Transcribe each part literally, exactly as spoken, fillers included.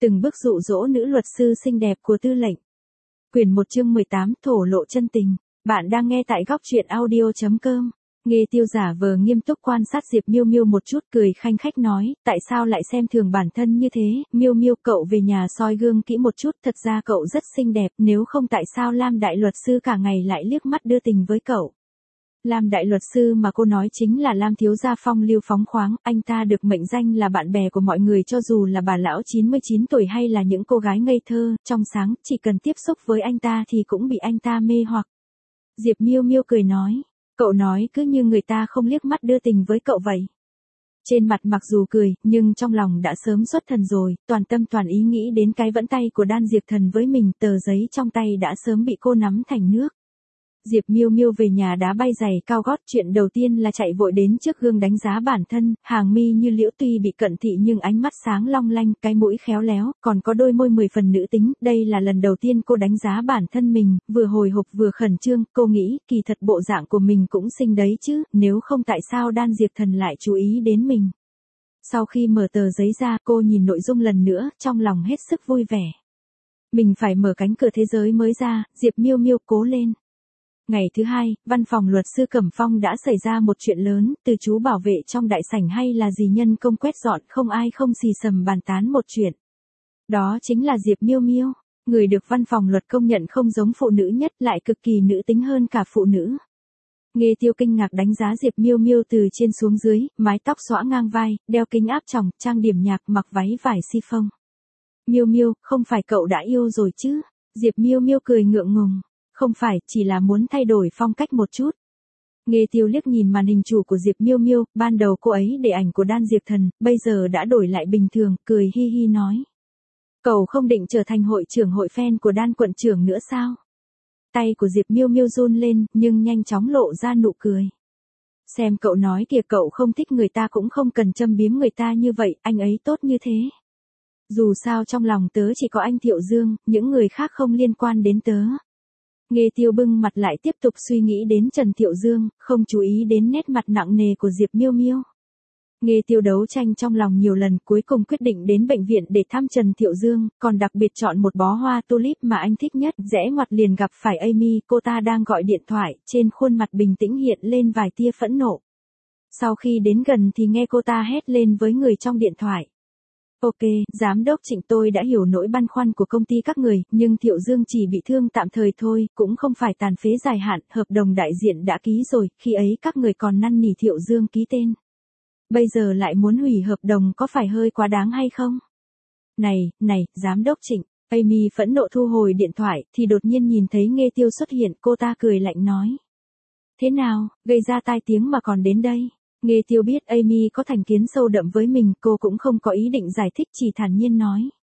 Từng bước dụ dỗ nữ luật sư xinh đẹp của Tư lệnh. Quyển một chương mười tám, thổ lộ chân tình. Bạn đang nghe tại góc truyện audio chấm com. Nghê Tiêu giả vờ nghiêm túc quan sát Diệp Miêu Miêu một chút, cười khanh khách nói, tại sao lại xem thường bản thân như thế? Miêu Miêu, cậu về nhà soi gương kỹ một chút, thật ra cậu rất xinh đẹp, nếu không tại sao Lam đại luật sư cả ngày lại liếc mắt đưa tình với cậu? Lam đại luật sư mà cô nói chính là Lam thiếu gia phong lưu phóng khoáng, anh ta được mệnh danh là bạn bè của mọi người, cho dù là bà lão chín mươi chín tuổi hay là những cô gái ngây thơ, trong sáng, chỉ cần tiếp xúc với anh ta thì cũng bị anh ta mê hoặc. Diệp Miêu Miêu cười nói, cậu nói cứ như người ta không liếc mắt đưa tình với cậu vậy. Trên mặt mặc dù cười, nhưng trong lòng đã sớm xuất thần rồi, toàn tâm toàn ý nghĩ đến cái vẫn tay của Đan Diệp Thần với mình, tờ giấy trong tay đã sớm bị cô nắm thành nước. Diệp Miêu Miêu về nhà đá bay giày cao gót, chuyện đầu tiên là chạy vội đến trước gương đánh giá bản thân, hàng mi như liễu tuy bị cận thị nhưng ánh mắt sáng long lanh, cái mũi khéo léo, còn có đôi môi mười phần nữ tính, đây là lần đầu tiên cô đánh giá bản thân mình, vừa hồi hộp vừa khẩn trương, cô nghĩ, kỳ thật bộ dạng của mình cũng xinh đấy chứ, nếu không tại sao Đan Diệp Thần lại chú ý đến mình. Sau khi mở tờ giấy ra, cô nhìn nội dung lần nữa, trong lòng hết sức vui vẻ. Mình phải mở cánh cửa thế giới mới ra, Diệp Miêu Miêu cố lên. Ngày thứ hai, văn phòng luật sư Cẩm Phong đã xảy ra một chuyện lớn, từ chú bảo vệ trong đại sảnh hay là gì nhân công quét dọn, không ai không xì xầm bàn tán một chuyện. Đó chính là Diệp Miêu Miêu, người được văn phòng luật công nhận không giống phụ nữ nhất, lại cực kỳ nữ tính hơn cả phụ nữ. Nghê Tiêu kinh ngạc đánh giá Diệp Miêu Miêu từ trên xuống dưới, mái tóc xõa ngang vai, đeo kính áp tròng, trang điểm nhạc, mặc váy vải chiffon. Miêu Miêu, không phải cậu đã yêu rồi chứ? Diệp Miêu Miêu cười ngượng ngùng. Không phải, chỉ là muốn thay đổi phong cách một chút. Nghê Tiêu liếc nhìn màn hình chủ của Diệp Miêu Miêu, ban đầu cô ấy để ảnh của Đan Diệp Thần, bây giờ đã đổi lại bình thường, cười hi hi nói. Cậu không định trở thành hội trưởng hội fan của Đan quận trưởng nữa sao? Tay của Diệp Miêu Miêu run lên, nhưng nhanh chóng lộ ra nụ cười. Xem cậu nói kìa, cậu không thích người ta cũng không cần châm biếm người ta như vậy, anh ấy tốt như thế. Dù sao trong lòng tớ chỉ có anh Thiệu Dương, những người khác không liên quan đến tớ. Nghê Tiêu bưng mặt lại tiếp tục suy nghĩ đến Trần Thiệu Dương, không chú ý đến nét mặt nặng nề của Diệp Miêu Miêu. Nghê Tiêu đấu tranh trong lòng nhiều lần, cuối cùng quyết định đến bệnh viện để thăm Trần Thiệu Dương, còn đặc biệt chọn một bó hoa tulip mà anh thích nhất, rẽ ngoặt liền gặp phải Amy, cô ta đang gọi điện thoại, trên khuôn mặt bình tĩnh hiện lên vài tia phẫn nộ. Sau khi đến gần thì nghe cô ta hét lên với người trong điện thoại. Ok, giám đốc Trịnh, tôi đã hiểu nỗi băn khoăn của công ty các người, nhưng Thiệu Dương chỉ bị thương tạm thời thôi, cũng không phải tàn phế dài hạn, hợp đồng đại diện đã ký rồi, khi ấy các người còn năn nỉ Thiệu Dương ký tên. Bây giờ lại muốn hủy hợp đồng, có phải hơi quá đáng hay không? Này, này, giám đốc Trịnh, Amy phẫn nộ thu hồi điện thoại, thì đột nhiên nhìn thấy Nghê Tiêu xuất hiện, cô ta cười lạnh nói. Thế nào, gây ra tai tiếng mà còn đến đây? Nghê Tiêu biết Amy có thành kiến sâu đậm với mình, cô cũng không có ý định giải thích, chỉ thản nhiên nói.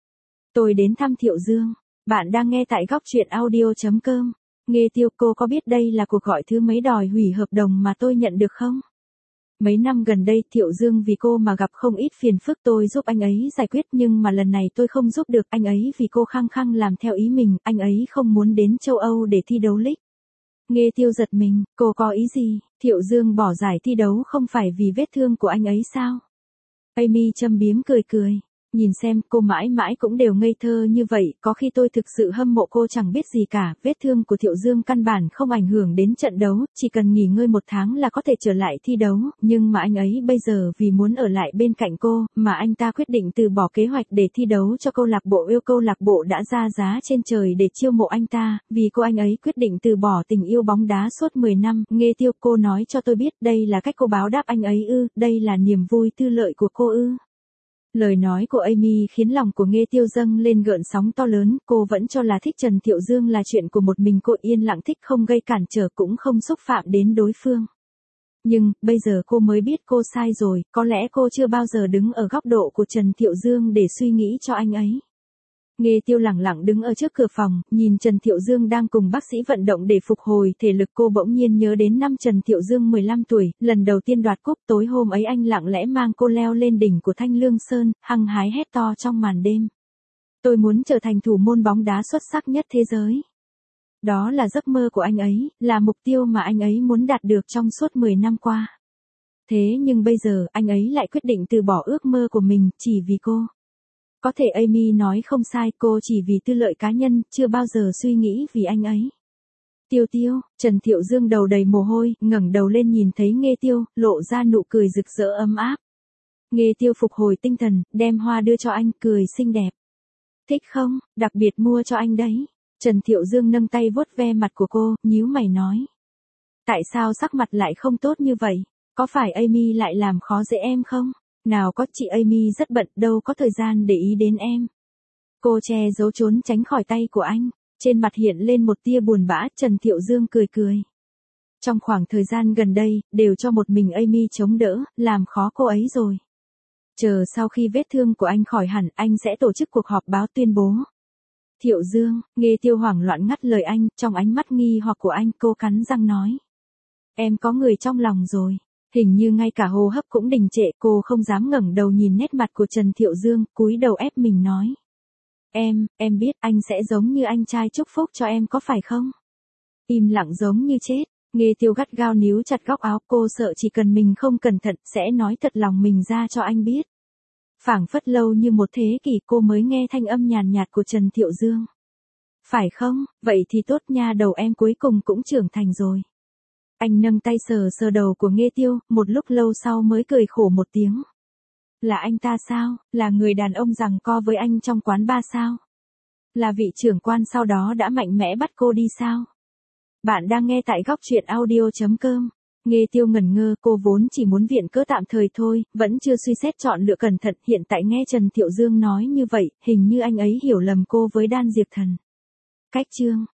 Tôi đến thăm Thiệu Dương. Bạn đang nghe tại góc truyện audio chấm com. Nghê Tiêu, cô có biết đây là cuộc gọi thứ mấy đòi hủy hợp đồng mà tôi nhận được không? Mấy năm gần đây Thiệu Dương vì cô mà gặp không ít phiền phức, tôi giúp anh ấy giải quyết, nhưng mà lần này tôi không giúp được anh ấy vì cô khăng khăng làm theo ý mình, anh ấy không muốn đến châu Âu để thi đấu league. Nghê Tiêu giật mình, cô có ý gì? Thiệu Dương bỏ giải thi đấu không phải vì vết thương của anh ấy sao? Amy châm biếm cười cười. Nhìn xem, cô mãi mãi cũng đều ngây thơ như vậy, có khi tôi thực sự hâm mộ cô chẳng biết gì cả, vết thương của Thiệu Dương căn bản không ảnh hưởng đến trận đấu, chỉ cần nghỉ ngơi một tháng là có thể trở lại thi đấu, nhưng mà anh ấy bây giờ vì muốn ở lại bên cạnh cô, mà anh ta quyết định từ bỏ kế hoạch để thi đấu cho câu lạc bộ yêu, câu lạc bộ đã ra giá trên trời để chiêu mộ anh ta, vì cô anh ấy quyết định từ bỏ tình yêu bóng đá suốt mười năm, Nghê Tiêu, cô nói cho tôi biết đây là cách cô báo đáp anh ấy ư, đây là niềm vui tư lợi của cô ư. Lời nói của Amy khiến lòng của Nghê Tiêu dâng lên gợn sóng to lớn, cô vẫn cho là thích Trần Thiệu Dương là chuyện của một mình cô, yên lặng thích, không gây cản trở cũng không xúc phạm đến đối phương. Nhưng, bây giờ cô mới biết cô sai rồi, có lẽ cô chưa bao giờ đứng ở góc độ của Trần Thiệu Dương để suy nghĩ cho anh ấy. Nghê Tiêu lẳng lặng đứng ở trước cửa phòng, nhìn Trần Thiệu Dương đang cùng bác sĩ vận động để phục hồi thể lực, cô bỗng nhiên nhớ đến năm Trần Thiệu Dương mười lăm tuổi, lần đầu tiên đoạt cúp, tối hôm ấy anh lặng lẽ mang cô leo lên đỉnh của Thanh Lương Sơn, hăng hái hét to trong màn đêm. Tôi muốn trở thành thủ môn bóng đá xuất sắc nhất thế giới. Đó là giấc mơ của anh ấy, là mục tiêu mà anh ấy muốn đạt được trong suốt mười năm qua. Thế nhưng bây giờ, anh ấy lại quyết định từ bỏ ước mơ của mình, chỉ vì cô. Có thể Amy nói không sai, cô chỉ vì tư lợi cá nhân, chưa bao giờ suy nghĩ vì anh ấy. Tiêu Tiêu, Trần Thiệu Dương đầu đầy mồ hôi, ngẩng đầu lên nhìn thấy Nghê Tiêu, lộ ra nụ cười rực rỡ ấm áp. Nghê Tiêu phục hồi tinh thần, đem hoa đưa cho anh, cười xinh đẹp. Thích không, đặc biệt mua cho anh đấy. Trần Thiệu Dương nâng tay vuốt ve mặt của cô, nhíu mày nói. Tại sao sắc mặt lại không tốt như vậy? Có phải Amy lại làm khó dễ em không? Nào có, chị Amy rất bận, đâu có thời gian để ý đến em. Cô che giấu trốn tránh khỏi tay của anh. Trên mặt hiện lên một tia buồn bã, Trần Thiệu Dương cười cười. Trong khoảng thời gian gần đây, đều cho một mình Amy chống đỡ, làm khó cô ấy rồi. Chờ sau khi vết thương của anh khỏi hẳn, anh sẽ tổ chức cuộc họp báo tuyên bố. Thiệu Dương, Nghê Tiêu hoảng loạn ngắt lời anh, trong ánh mắt nghi hoặc của anh, cô cắn răng nói. Em có người trong lòng rồi. Hình như ngay cả hô hấp cũng đình trệ, cô không dám ngẩng đầu nhìn nét mặt của Trần Thiệu Dương, cúi đầu ép mình nói. Em, em biết anh sẽ giống như anh trai chúc phúc cho em có phải không? Im lặng giống như chết, Nghê Tiêu gắt gao níu chặt góc áo, cô sợ chỉ cần mình không cẩn thận sẽ nói thật lòng mình ra cho anh biết. Phảng phất lâu như một thế kỷ cô mới nghe thanh âm nhàn nhạt của Trần Thiệu Dương. Phải không, vậy thì tốt nha, đầu em cuối cùng cũng trưởng thành rồi. Anh nâng tay sờ sờ đầu của Nghê Tiêu, một lúc lâu sau mới cười khổ một tiếng. Là anh ta sao, là người đàn ông giằng co với anh trong quán bar sao? Là vị trưởng quan sau đó đã mạnh mẽ bắt cô đi sao? Bạn đang nghe tại góc truyện audio chấm com. Nghê Tiêu ngẩn ngơ, cô vốn chỉ muốn viện cớ tạm thời thôi, vẫn chưa suy xét chọn lựa cẩn thận, hiện tại nghe Trần Thiệu Dương nói như vậy, hình như anh ấy hiểu lầm cô với Đan Diệp Thần. Cách chương